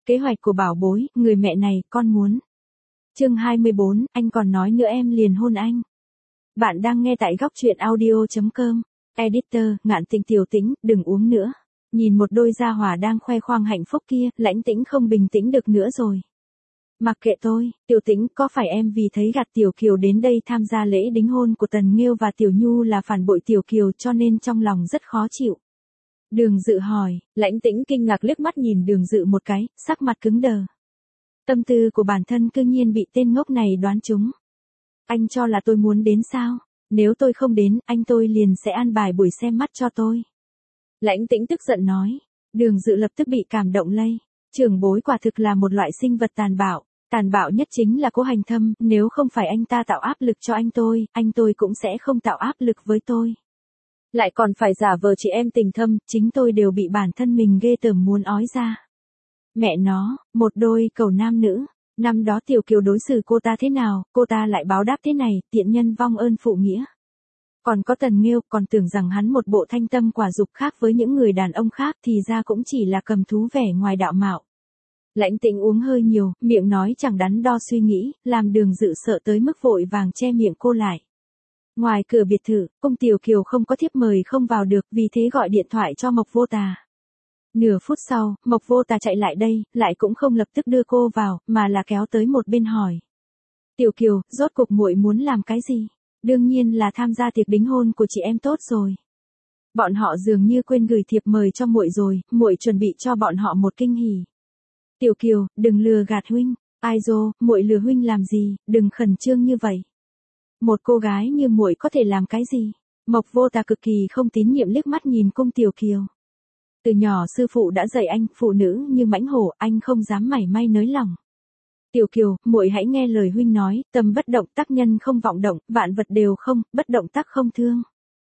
Kế hoạch của bảo bối, người mẹ này, con muốn. Chương 24, anh còn nói nữa em liền hôn anh. Bạn đang nghe tại góc truyện audio.com. Editor, Ngạn Tĩnh. Tiểu Tĩnh, đừng uống nữa. Nhìn một đôi gia hỏa đang khoe khoang hạnh phúc kia, Lãnh Tĩnh không bình tĩnh được nữa rồi. Mặc kệ tôi, Tiểu Tĩnh, có phải em vì thấy gạt Tiểu Kiều đến đây tham gia lễ đính hôn của Tần Nghiêu và Tiểu Nhu là phản bội Tiểu Kiều cho nên trong lòng rất khó chịu? Đường Dự hỏi. Lãnh Tĩnh kinh ngạc liếc mắt nhìn Đường Dự một cái, sắc mặt cứng đờ. Tâm tư của bản thân cư nhiên bị tên ngốc này đoán trúng. Anh cho là tôi muốn đến sao? Nếu tôi không đến, anh tôi liền sẽ an bài buổi xem mắt cho tôi. Lãnh Tĩnh tức giận nói. Đường Dự lập tức bị cảm động lây. Trưởng bối quả thực là một loại sinh vật tàn bạo nhất chính là Cố Hành Thâm, nếu không phải anh ta tạo áp lực cho anh tôi cũng sẽ không tạo áp lực với tôi. Lại còn phải giả vờ chị em tình thâm, chính tôi đều bị bản thân mình ghê tởm muốn ói ra. Mẹ nó, một đôi cầu nam nữ, năm đó Tiểu Kiều đối xử cô ta thế nào, cô ta lại báo đáp thế này, tiện nhân vong ơn phụ nghĩa. Còn có Tần Nghiêu, còn tưởng rằng hắn một bộ thanh tâm quả dục khác với những người đàn ông khác thì ra cũng chỉ là cầm thú vẻ ngoài đạo mạo. Lãnh Tĩnh uống hơi nhiều, miệng nói chẳng đắn đo suy nghĩ, làm Đường Dự sợ tới mức vội vàng che miệng cô lại. Ngoài cửa biệt thự, cung Tiểu Kiều không có thiếp mời không vào được, vì thế gọi điện thoại cho Mộc Vô Tà. Nửa phút sau, Mộc Vô Tà chạy lại đây, lại cũng không lập tức đưa cô vào, mà là kéo tới một bên hỏi. Tiểu Kiều, rốt cuộc muội muốn làm cái gì? Đương nhiên là tham gia tiệc đính hôn của chị em tốt rồi. Bọn họ dường như quên gửi thiệp mời cho muội rồi, muội chuẩn bị cho bọn họ một kinh hỉ. Tiểu Kiều, đừng lừa gạt huynh. Ai dô, muội lừa huynh làm gì, đừng khẩn trương như vậy. Một cô gái như muội có thể làm cái gì? Mộc Vô Tà cực kỳ không tín nhiệm liếc mắt nhìn cung Tiểu Kiều. Từ nhỏ sư phụ đã dạy anh, phụ nữ như mãnh hổ, anh không dám mảy may nới lòng. Tiểu Kiều, muội hãy nghe lời huynh nói, tâm bất động tác nhân không vọng động, vạn vật đều không, bất động tác không thương.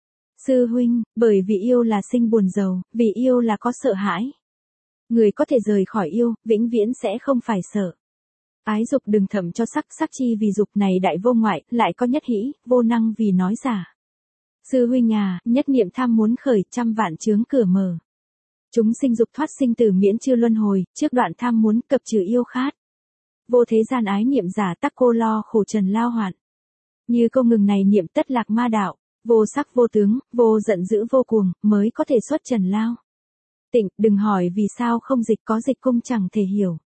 Sư huynh, bởi vì yêu là sinh buồn giàu, vì yêu là có sợ hãi. Người có thể rời khỏi yêu, vĩnh viễn sẽ không phải sợ. Ái dục đừng thầm cho sắc chi vì dục này đại vô ngoại, lại có nhất hĩ, vô năng vì nói giả. Sư huynh à, nhất niệm tham muốn khởi, trăm vạn chướng cửa mở. Chúng sinh dục thoát sinh tử miễn chưa luân hồi, trước đoạn tham muốn cập trừ yêu khát. Vô thế gian ái niệm giả tắc cô lo khổ trần lao hoạn. Như câu ngừng này niệm tất lạc ma đạo, vô sắc vô tướng, vô giận dữ vô cuồng, mới có thể xuất trần lao. Tịnh, đừng hỏi vì sao không dịch, có dịch cung chẳng thể hiểu.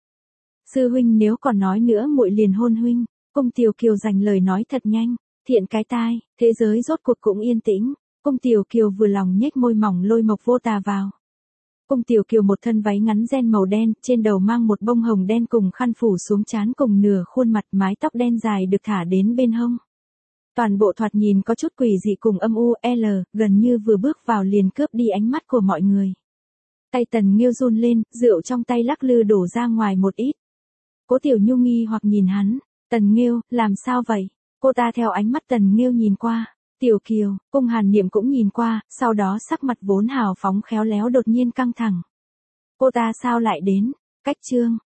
Sư huynh nếu còn nói nữa muội liền hôn huynh. Cung Tiểu Kiều dành lời nói thật nhanh, thiện cái tai, thế giới rốt cuộc cũng yên tĩnh. Cung Tiểu Kiều vừa lòng nhếch môi mỏng lôi Mộc Vô Tà vào. Cung Tiểu Kiều một thân váy ngắn ren màu đen, trên đầu mang một bông hồng đen cùng khăn phủ xuống trán cùng nửa khuôn mặt, mái tóc đen dài được thả đến bên hông. Toàn bộ thoạt nhìn có chút quỷ dị cùng âm u, gần như vừa bước vào liền cướp đi ánh mắt của mọi người. Tay Tần Nghiêu run lên, rượu trong tay lắc lư đổ ra ngoài một ít. Cố Tiểu Nhu nghi hoặc nhìn hắn. Tần Nghiêu, làm sao vậy? Cô ta theo ánh mắt Tần Nghiêu nhìn qua. Tiểu Kiều, cung Hàn Niệm cũng nhìn qua, sau đó sắc mặt vốn hào phóng khéo léo đột nhiên căng thẳng. Cô ta sao lại đến? Cách trương,